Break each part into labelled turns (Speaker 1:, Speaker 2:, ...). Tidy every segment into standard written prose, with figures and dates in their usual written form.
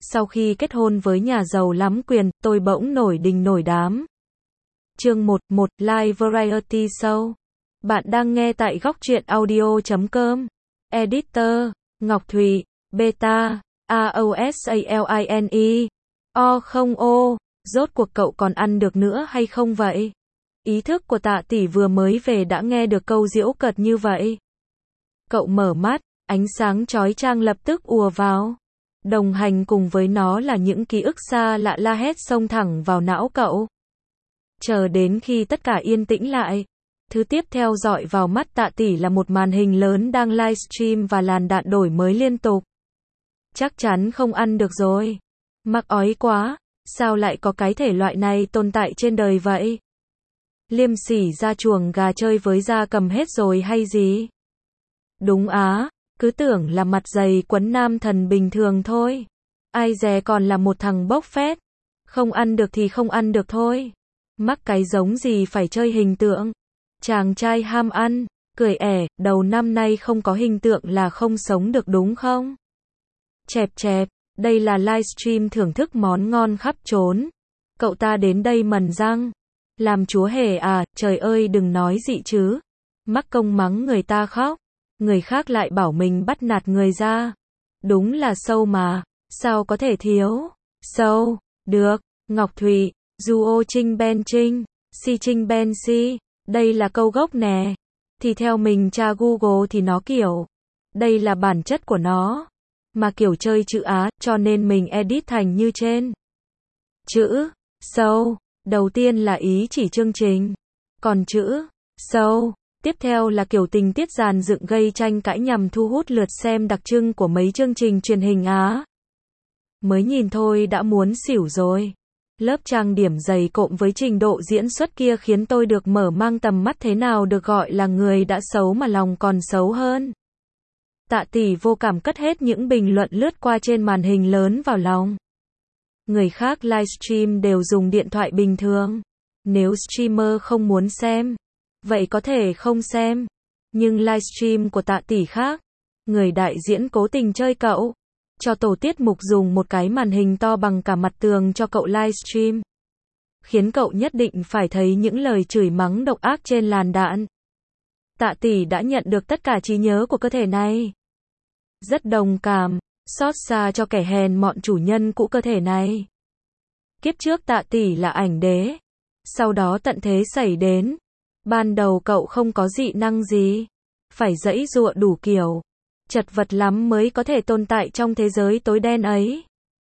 Speaker 1: Sau khi kết hôn với nhà giàu lắm quyền, tôi bỗng nổi đình nổi đám. Chương 1, Live Variety Show. Bạn đang nghe tại góc truyện audio.com. Editor, Ngọc Thụy, Beta, AOSALINE. Không ô, rốt cuộc cậu còn ăn được nữa hay không vậy? Ý thức của Tạ tỷ vừa mới về đã nghe được câu giễu cợt như vậy. Cậu mở mắt, ánh sáng chói chang lập tức ùa vào. Đồng hành cùng với nó là những ký ức xa lạ la hét xông thẳng vào não cậu. Chờ đến khi tất cả yên tĩnh lại, thứ tiếp theo dọi vào mắt Tạ tỷ là một màn hình lớn đang livestream và làn đạn đổi mới liên tục. Chắc chắn không ăn được rồi. Mắc ói quá, sao lại có cái thể loại này tồn tại trên đời vậy? Liêm sỉ ra chuồng gà chơi với gia cầm hết rồi hay gì? Đúng á, cứ tưởng là mặt dày quấn nam thần bình thường thôi. Ai dè còn là một thằng bốc phét. Không ăn được thì không ăn được thôi. Mắc cái giống gì phải chơi hình tượng. Chàng trai ham ăn, cười ẻ, đầu năm nay không có hình tượng là không sống được đúng không? Chẹp chẹp, đây là livestream thưởng thức món ngon khắp trốn. Cậu ta đến đây mần răng. Làm chúa hề à, trời ơi đừng nói dị chứ. Mắc công mắng người ta khóc. Người khác lại bảo mình bắt nạt người ra. Đúng là sâu mà, sao có thể thiếu? Sâu, được, Ngọc Thụy, Duo Trinh Ben Trinh, Si Trinh Ben Si, đây là câu gốc nè. Thì theo mình tra Google thì nó kiểu, đây là bản chất của nó. Mà kiểu chơi chữ Á, cho nên mình edit thành như trên. Chữ, sâu, đầu tiên là ý chỉ chương trình. Còn chữ, sâu, tiếp theo là kiểu tình tiết dàn dựng gây tranh cãi nhằm thu hút lượt xem đặc trưng của mấy chương trình truyền hình Á. Mới nhìn thôi đã muốn xỉu rồi. Lớp trang điểm dày cộm với trình độ diễn xuất kia khiến tôi được mở mang tầm mắt thế nào được gọi là người đã xấu mà lòng còn xấu hơn. Tạ tỷ vô cảm cất hết những bình luận lướt qua trên màn hình lớn vào lòng. Người khác livestream đều dùng điện thoại bình thường. Nếu streamer không muốn xem, vậy có thể không xem. Nhưng livestream của Tạ tỷ khác. Người đại diễn cố tình chơi cậu. Cho tổ tiết mục dùng một cái màn hình to bằng cả mặt tường cho cậu livestream. Khiến cậu nhất định phải thấy những lời chửi mắng độc ác trên làn đạn. Tạ tỷ đã nhận được tất cả trí nhớ của cơ thể này. Rất đồng cảm, xót xa cho kẻ hèn mọn chủ nhân cũ cơ thể này. Kiếp trước Tạ tỷ là ảnh đế. Sau đó tận thế xảy đến. Ban đầu cậu không có dị năng gì. Phải giãy giụa đủ kiểu. Chật vật lắm mới có thể tồn tại trong thế giới tối đen ấy.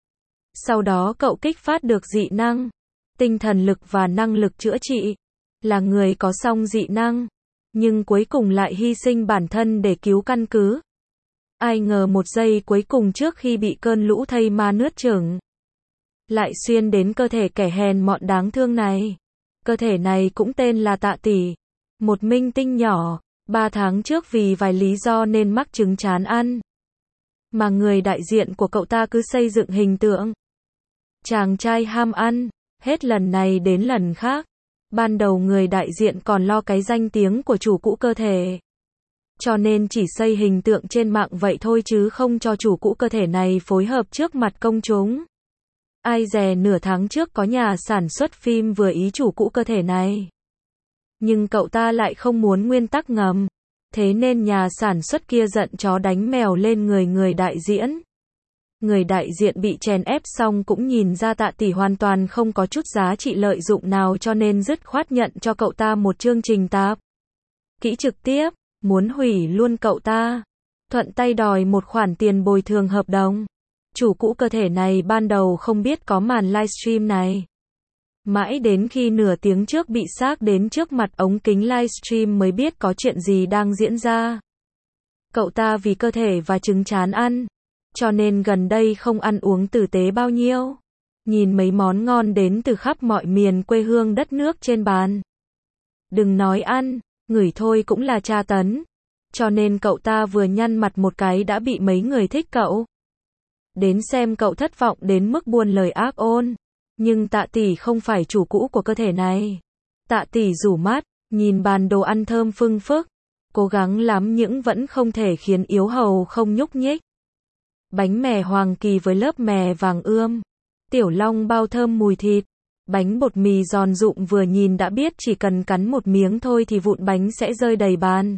Speaker 1: Sau đó cậu kích phát được dị năng, tinh thần lực và năng lực chữa trị. Là người có song dị năng. Nhưng cuối cùng lại hy sinh bản thân để cứu căn cứ. Ai ngờ một giây cuối cùng trước khi bị cơn lũ thây ma nuốt chửng. Lại xuyên đến cơ thể kẻ hèn mọn đáng thương này. Cơ thể này cũng tên là Tạ tỷ. Một minh tinh nhỏ. 3 tháng trước vì vài lý do nên mắc chứng chán ăn. Mà người đại diện của cậu ta cứ xây dựng hình tượng. Chàng trai ham ăn. Hết lần này đến lần khác. Ban đầu người đại diện còn lo cái danh tiếng của chủ cũ cơ thể. Cho nên chỉ xây hình tượng trên mạng vậy thôi chứ không cho chủ cũ cơ thể này phối hợp trước mặt công chúng. Ai dè nửa tháng trước có nhà sản xuất phim vừa ý chủ cũ cơ thể này. Nhưng cậu ta lại không muốn nguyên tắc ngầm. Thế nên nhà sản xuất kia giận chó đánh mèo lên người đại diễn. Người đại diện bị chèn ép xong cũng nhìn ra Tạ tỷ hoàn toàn không có chút giá trị lợi dụng nào cho nên dứt khoát nhận cho cậu ta một chương trình tạp kỹ trực tiếp, muốn hủy luôn cậu ta. Thuận tay đòi một khoản tiền bồi thường hợp đồng. Chủ cũ cơ thể này ban đầu không biết có màn livestream này. Mãi đến khi nửa tiếng trước bị xác đến trước mặt ống kính livestream mới biết có chuyện gì đang diễn ra. Cậu ta vì cơ thể và chứng chán ăn. Cho nên gần đây không ăn uống tử tế bao nhiêu. Nhìn mấy món ngon đến từ khắp mọi miền quê hương đất nước trên bàn. Đừng nói ăn, ngửi thôi cũng là tra tấn. Cho nên cậu ta vừa nhăn mặt một cái đã bị mấy người thích cậu. Đến xem cậu thất vọng đến mức buôn lời ác ôn. Nhưng Tạ tỷ không phải chủ cũ của cơ thể này. Tạ tỷ rủ mắt, nhìn bàn đồ ăn thơm phưng phức. Cố gắng lắm nhưng vẫn không thể khiến yếu hầu không nhúc nhích. bánh mè Hoàng Kỳ với lớp mè vàng ươm, tiểu long bao thơm mùi thịt, bánh bột mì giòn rụm vừa nhìn đã biết chỉ cần cắn một miếng thôi thì vụn bánh sẽ rơi đầy bàn.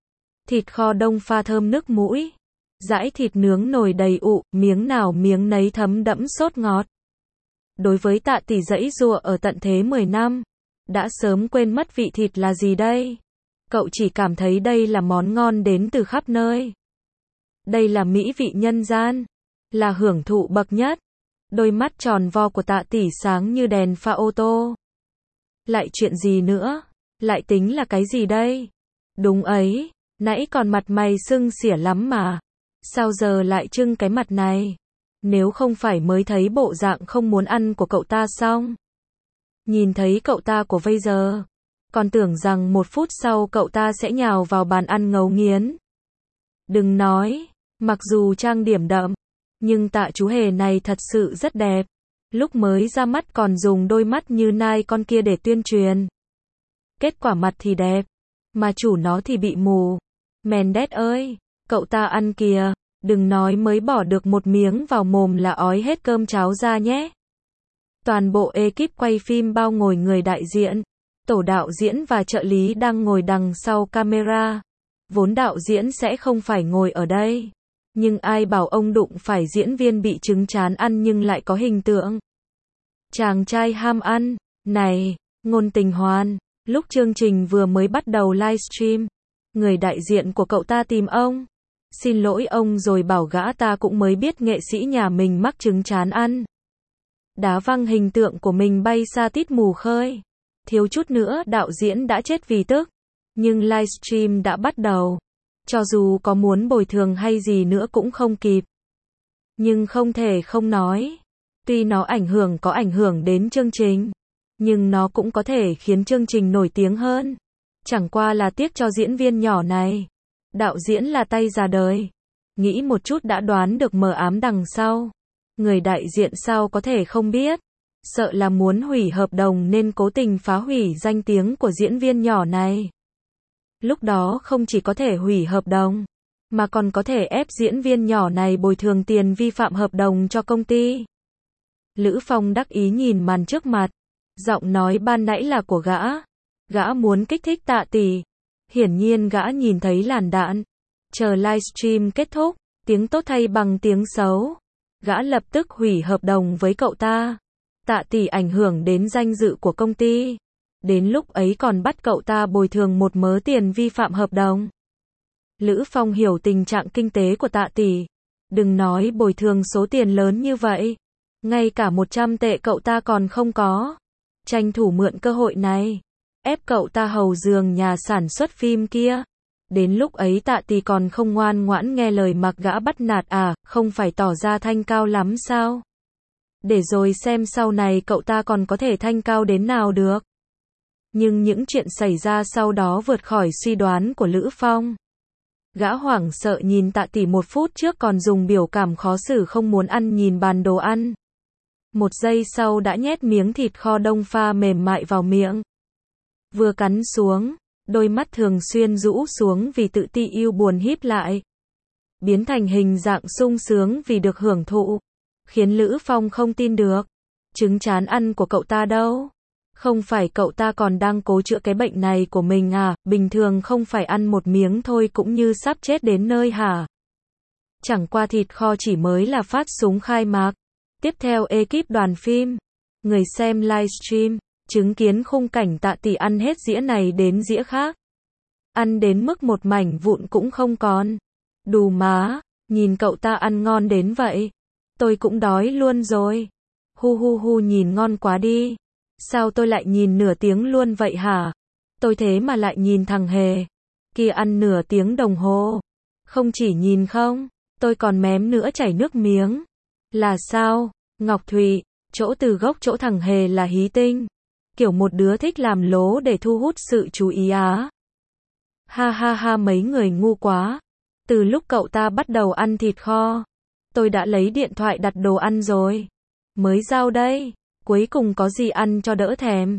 Speaker 1: Thịt kho đông pha thơm nước mũi, dãi thịt nướng nồi đầy ụ, miếng nào miếng nấy thấm đẫm sốt ngọt. Đối với Tạ Tỷ giãy giụa ở tận thế 10 năm, đã sớm quên mất vị thịt là gì đây. Cậu chỉ cảm thấy đây là món ngon đến từ khắp nơi. Đây là mỹ vị nhân gian, là hưởng thụ bậc nhất. Đôi mắt tròn vo của Tạ Tỷ sáng như đèn pha ô tô. Lại chuyện gì nữa? Lại tính là cái gì đây? Đúng ấy, nãy còn mặt mày sưng xỉa lắm mà. Sao giờ lại trưng cái mặt này? Nếu không phải mới thấy bộ dạng không muốn ăn của cậu ta xong. Nhìn thấy cậu ta của bây giờ, còn tưởng rằng một phút sau cậu ta sẽ nhào vào bàn ăn ngấu nghiến. Đừng nói, mặc dù trang điểm đậm, nhưng Tạ chú hề này thật sự rất đẹp. Lúc mới ra mắt còn dùng đôi mắt như nai con kia để tuyên truyền. Kết quả mặt thì đẹp, mà chủ nó thì bị mù. Mendes ơi, cậu ta ăn kìa, đừng nói mới bỏ được một miếng vào mồm là ói hết cơm cháo ra nhé. Toàn bộ ekip quay phim bao ngồi người đại diện, tổ đạo diễn và trợ lý đang ngồi đằng sau camera. Vốn đạo diễn sẽ không phải ngồi ở đây. Nhưng ai bảo ông đụng phải diễn viên bị trứng chán ăn nhưng lại có hình tượng. Chàng trai ham ăn, này, Ngôn Tình Hoan, lúc chương trình vừa mới bắt đầu livestream, người đại diện của cậu ta tìm ông. Xin lỗi ông rồi bảo gã ta cũng mới biết nghệ sĩ nhà mình mắc trứng chán ăn. Đá văng hình tượng của mình bay xa tít mù khơi. Thiếu chút nữa đạo diễn đã chết vì tức. Nhưng livestream đã bắt đầu. Cho dù có muốn bồi thường hay gì nữa cũng không kịp. Nhưng không thể không nói. Tuy nó có ảnh hưởng đến chương trình. Nhưng nó cũng có thể khiến chương trình nổi tiếng hơn. Chẳng qua là tiếc cho diễn viên nhỏ này. Đạo diễn là tay già đời. Nghĩ một chút đã đoán được mờ ám đằng sau. Người đại diện sao có thể không biết. Sợ là muốn hủy hợp đồng nên cố tình phá hủy danh tiếng của diễn viên nhỏ này. Lúc đó không chỉ có thể hủy hợp đồng, mà còn có thể ép diễn viên nhỏ này bồi thường tiền vi phạm hợp đồng cho công ty. Lữ Phong đắc ý nhìn màn trước mặt. Giọng nói ban nãy là của gã. Gã muốn kích thích Tạ Tỷ. Hiển nhiên gã nhìn thấy làn đạn. Chờ livestream kết thúc, tiếng tốt thay bằng tiếng xấu. Gã lập tức hủy hợp đồng với cậu ta. Tạ Tỷ ảnh hưởng đến danh dự của công ty. Đến lúc ấy còn bắt cậu ta bồi thường một mớ tiền vi phạm hợp đồng. Lữ Phong hiểu tình trạng kinh tế của Tạ Tỷ. Đừng nói bồi thường số tiền lớn như vậy. Ngay cả 100 tệ cậu ta còn không có. Tranh thủ mượn cơ hội này. Ép cậu ta hầu giường nhà sản xuất phim kia. Đến lúc ấy Tạ Tỷ còn không ngoan ngoãn nghe lời mặc gã bắt nạt à, không phải tỏ ra thanh cao lắm sao? Để rồi xem sau này cậu ta còn có thể thanh cao đến nào được. Nhưng những chuyện xảy ra sau đó vượt khỏi suy đoán của Lữ Phong. Gã hoảng sợ nhìn Tạ Tỷ một phút trước còn dùng biểu cảm khó xử không muốn ăn nhìn bàn đồ ăn. Một giây sau đã nhét miếng thịt kho đông pha mềm mại vào miệng. Vừa cắn xuống, đôi mắt thường xuyên rũ xuống vì tự ti yêu buồn híp lại. Biến thành hình dạng sung sướng vì được hưởng thụ. Khiến Lữ Phong không tin được. Trứng chán ăn của cậu ta đâu? Không phải cậu ta còn đang cố chữa cái bệnh này của mình à? Bình thường không phải ăn một miếng thôi cũng như sắp chết đến nơi hả? Chẳng qua thịt kho chỉ mới là phát súng khai mạc. Tiếp theo ekip đoàn phim, người xem livestream, chứng kiến khung cảnh Tạ Tỷ ăn hết dĩa này đến dĩa khác. Ăn đến mức một mảnh vụn cũng không còn. Đù má, nhìn cậu ta ăn ngon đến vậy. Tôi cũng đói luôn rồi. Hu hu hu nhìn ngon quá đi. Sao tôi lại nhìn nửa tiếng luôn vậy hả? Tôi thế mà lại nhìn thằng Hề. Kia ăn nửa tiếng đồng hồ. Không chỉ nhìn không, tôi còn mém nữa chảy nước miếng. Là sao? Ngọc Thụy, chỗ từ gốc chỗ thằng Hề là hí tinh. Kiểu một đứa thích làm lố để thu hút sự chú ý á. Ha ha ha mấy người ngu quá. Từ lúc cậu ta bắt đầu ăn thịt kho, tôi đã lấy điện thoại đặt đồ ăn rồi. Mới giao đây, cuối cùng có gì ăn cho đỡ thèm.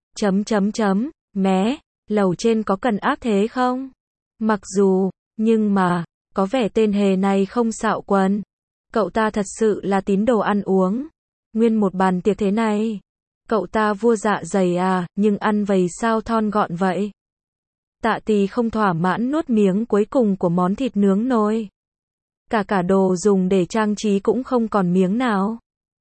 Speaker 1: Mé, lầu trên có cần ác thế không? Mặc dù, nhưng mà, có vẻ tên Hề này không xạo quần. Cậu ta thật sự là tín đồ ăn uống. Nguyên một bàn tiệc thế này. Cậu ta vua dạ dày à, nhưng ăn vầy sao thon gọn vậy? Tạ Tì không thỏa mãn nuốt miếng cuối cùng của món thịt nướng nồi. Cả đồ dùng để trang trí cũng không còn miếng nào.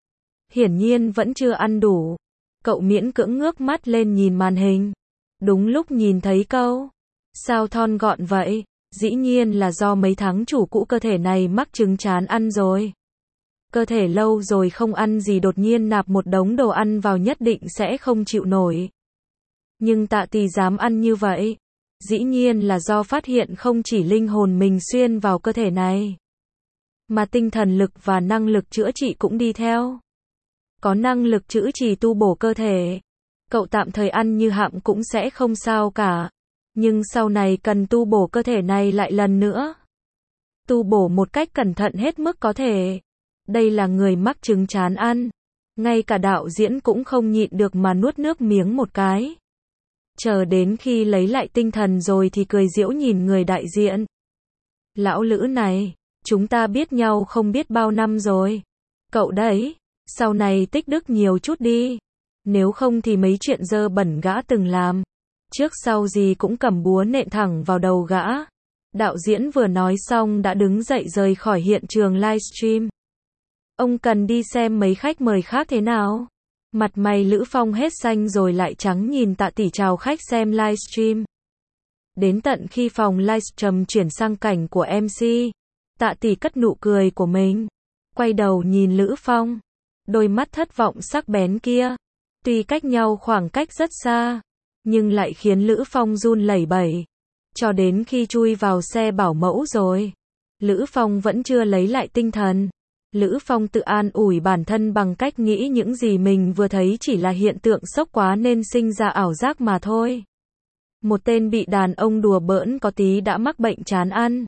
Speaker 1: Hiển nhiên vẫn chưa ăn đủ. Cậu miễn cưỡng ngước mắt lên nhìn màn hình. Đúng lúc nhìn thấy câu. Sao thon gọn vậy? Dĩ nhiên là do mấy tháng chủ cũ cơ thể này mắc chứng chán ăn rồi. Cơ thể lâu rồi không ăn gì đột nhiên nạp một đống đồ ăn vào nhất định sẽ không chịu nổi. Nhưng Tạ Tì dám ăn như vậy. Dĩ nhiên là do phát hiện không chỉ linh hồn mình xuyên vào cơ thể này, mà tinh thần lực và năng lực chữa trị cũng đi theo. Có năng lực chữa trị tu bổ cơ thể. Cậu tạm thời ăn như hạm cũng sẽ không sao cả. Nhưng sau này cần tu bổ cơ thể này lại lần nữa. Tu bổ một cách cẩn thận hết mức có thể. Đây là người mắc chứng chán ăn. Ngay cả đạo diễn cũng không nhịn được mà nuốt nước miếng một cái. Chờ đến khi lấy lại tinh thần rồi thì cười giễu nhìn người đại diện. Lão Lữ này, chúng ta biết nhau không biết bao năm rồi. Cậu đấy, sau này tích đức nhiều chút đi. Nếu không thì mấy chuyện dơ bẩn gã từng làm. Trước sau gì cũng cầm búa nện thẳng vào đầu gã. Đạo diễn vừa nói xong đã đứng dậy rời khỏi hiện trường livestream. Ông cần đi xem mấy khách mời khác thế nào. Mặt mày Lữ Phong hết xanh rồi lại trắng nhìn Tạ Tỷ chào khách xem livestream. Đến tận khi phòng livestream chuyển sang cảnh của MC, Tạ Tỷ cất nụ cười của mình. Quay đầu nhìn Lữ Phong. Đôi mắt thất vọng sắc bén kia. Tuy cách nhau khoảng cách rất xa, nhưng lại khiến Lữ Phong run lẩy bẩy. Cho đến khi chui vào xe bảo mẫu rồi, Lữ Phong vẫn chưa lấy lại tinh thần. Lữ Phong tự an ủi bản thân bằng cách nghĩ những gì mình vừa thấy chỉ là hiện tượng sốc quá nên sinh ra ảo giác mà thôi. Một tên bị đàn ông đùa bỡn có tí đã mắc bệnh chán ăn.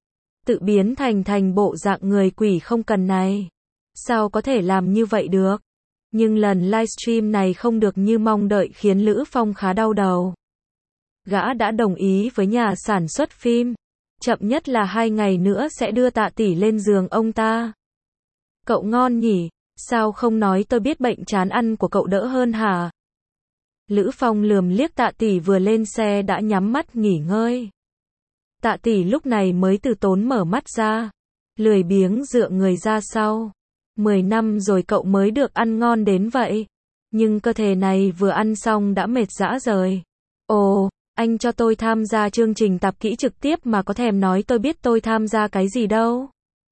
Speaker 1: Tự biến thành bộ dạng người quỷ không cần này. Sao có thể làm như vậy được? Nhưng lần livestream này không được như mong đợi khiến Lữ Phong khá đau đầu. Gã đã đồng ý với nhà sản xuất phim. Chậm nhất là 2 ngày nữa sẽ đưa Tạ Tỷ lên giường ông ta. Cậu ngon nhỉ, sao không nói tôi biết bệnh chán ăn của cậu đỡ hơn hả? Lữ Phong lườm liếc Tạ Tỷ vừa lên xe đã nhắm mắt nghỉ ngơi. Tạ Tỷ lúc này mới từ tốn mở mắt ra, lười biếng dựa người ra sau. 10 năm rồi cậu mới được ăn ngon đến vậy. Nhưng cơ thể này vừa ăn xong đã mệt rã rời. Ồ, anh cho tôi tham gia chương trình tạp kỹ trực tiếp mà có thèm nói tôi biết tôi tham gia cái gì đâu.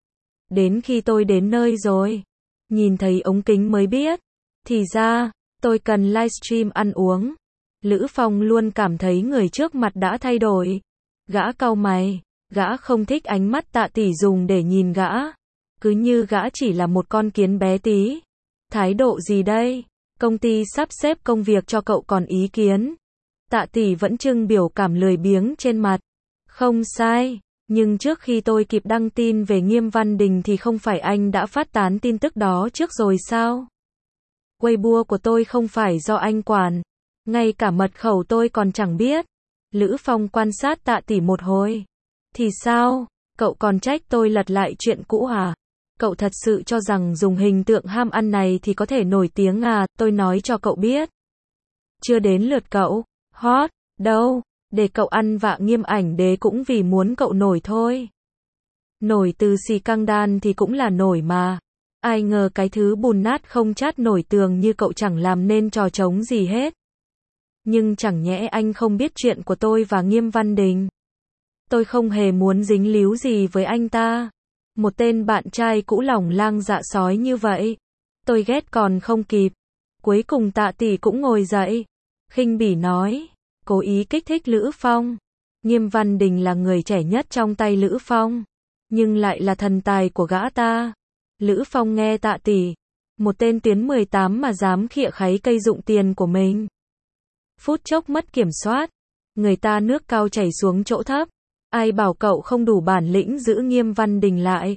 Speaker 1: Đến khi tôi đến nơi rồi, nhìn thấy ống kính mới biết. Thì ra, tôi cần livestream ăn uống. Lữ Phong luôn cảm thấy người trước mặt đã thay đổi. Gã cau mày, gã không thích ánh mắt Tạ Tỷ dùng để nhìn gã. Cứ như gã chỉ là một con kiến bé tí. Thái độ gì đây? Công ty sắp xếp công việc cho cậu còn ý kiến. Tạ Tỷ vẫn trưng biểu cảm lười biếng trên mặt. Không sai, nhưng trước khi tôi kịp đăng tin về Nghiêm Văn Đình thì không phải anh đã phát tán tin tức đó trước rồi sao? Weibo của tôi không phải do anh quản. Ngay cả mật khẩu tôi còn chẳng biết. Lữ Phong quan sát Tạ Tỷ một hồi. Thì sao? Cậu còn trách tôi lật lại chuyện cũ à? Cậu thật sự cho rằng dùng hình tượng ham ăn này thì có thể nổi tiếng à? Tôi nói cho cậu biết. Chưa đến lượt cậu. Hot, đâu? Để cậu ăn vạ Nghiêm Ảnh Đế cũng vì muốn cậu nổi thôi. Nổi từ xì căng đan thì cũng là nổi mà. Ai ngờ cái thứ bùn nát không chát nổi tường như cậu chẳng làm nên trò trống gì hết. Nhưng chẳng nhẽ anh không biết chuyện của tôi và Nghiêm Văn Đình. Tôi không hề muốn dính líu gì với anh ta. Một tên bạn trai cũ lòng lang dạ sói như vậy. Tôi ghét còn không kịp. Cuối cùng Tạ Tỷ cũng ngồi dậy. Khinh bỉ nói. Cố ý kích thích Lữ Phong. Nghiêm Văn Đình là người trẻ nhất trong tay Lữ Phong. Nhưng lại là thần tài của gã ta. Lữ Phong nghe Tạ Tỷ. Một tên tuyến 18 mà dám khịa kháy cây dụng tiền của mình. Phút chốc mất kiểm soát. Người ta nước cao chảy xuống chỗ thấp. Ai bảo cậu không đủ bản lĩnh giữ Nghiêm Văn Đình lại.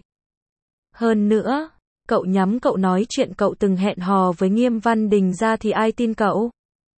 Speaker 1: Hơn nữa, cậu nhắm cậu nói chuyện cậu từng hẹn hò với Nghiêm Văn Đình ra thì ai tin cậu?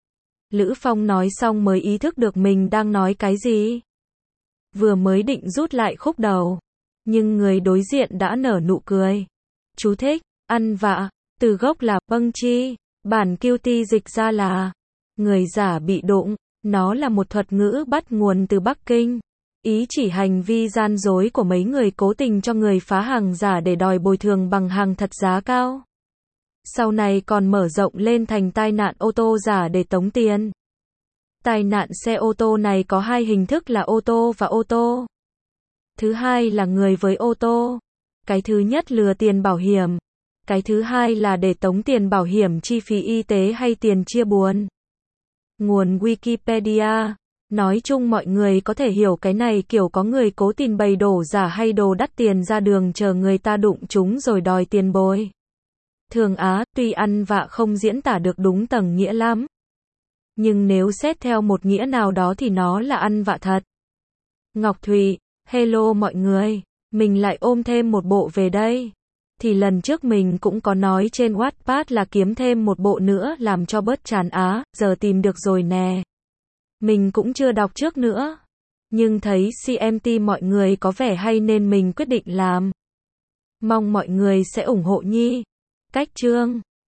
Speaker 1: Lữ Phong nói xong mới ý thức được mình đang nói cái gì. Vừa mới định rút lại khúc đầu. Nhưng người đối diện đã nở nụ cười. Chú thích, ăn vạ, từ gốc là bâng chi, bản QT dịch ra là người giả bị đụng. Nó là một thuật ngữ bắt nguồn từ Bắc Kinh. Ý chỉ hành vi gian dối của mấy người cố tình cho người phá hàng giả để đòi bồi thường bằng hàng thật giá cao. Sau này còn mở rộng lên thành tai nạn ô tô giả để tống tiền. Tai nạn xe ô tô này có hai hình thức là ô tô và ô tô. Thứ hai là người với ô tô. Cái thứ nhất lừa tiền bảo hiểm. Cái thứ hai là để tống tiền bảo hiểm chi phí y tế hay tiền chia buồn. Nguồn Wikipedia. Nói chung mọi người có thể hiểu cái này kiểu có người cố tình bày đổ giả hay đồ đắt tiền ra đường chờ người ta đụng chúng rồi đòi tiền bồi. Thường Á, tuy ăn vạ không diễn tả được đúng tầng nghĩa lắm. Nhưng nếu xét theo một nghĩa nào đó thì nó là ăn vạ thật. Ngọc Thụy, hello mọi người, mình lại ôm thêm một bộ về đây. Thì lần trước mình cũng có nói trên Wattpad là kiếm thêm một bộ nữa làm cho bớt chán Á, giờ tìm được rồi nè. Mình cũng chưa đọc trước nữa. Nhưng thấy CMT mọi người có vẻ hay nên mình quyết định làm. Mong mọi người sẽ ủng hộ Nhi. Cách chương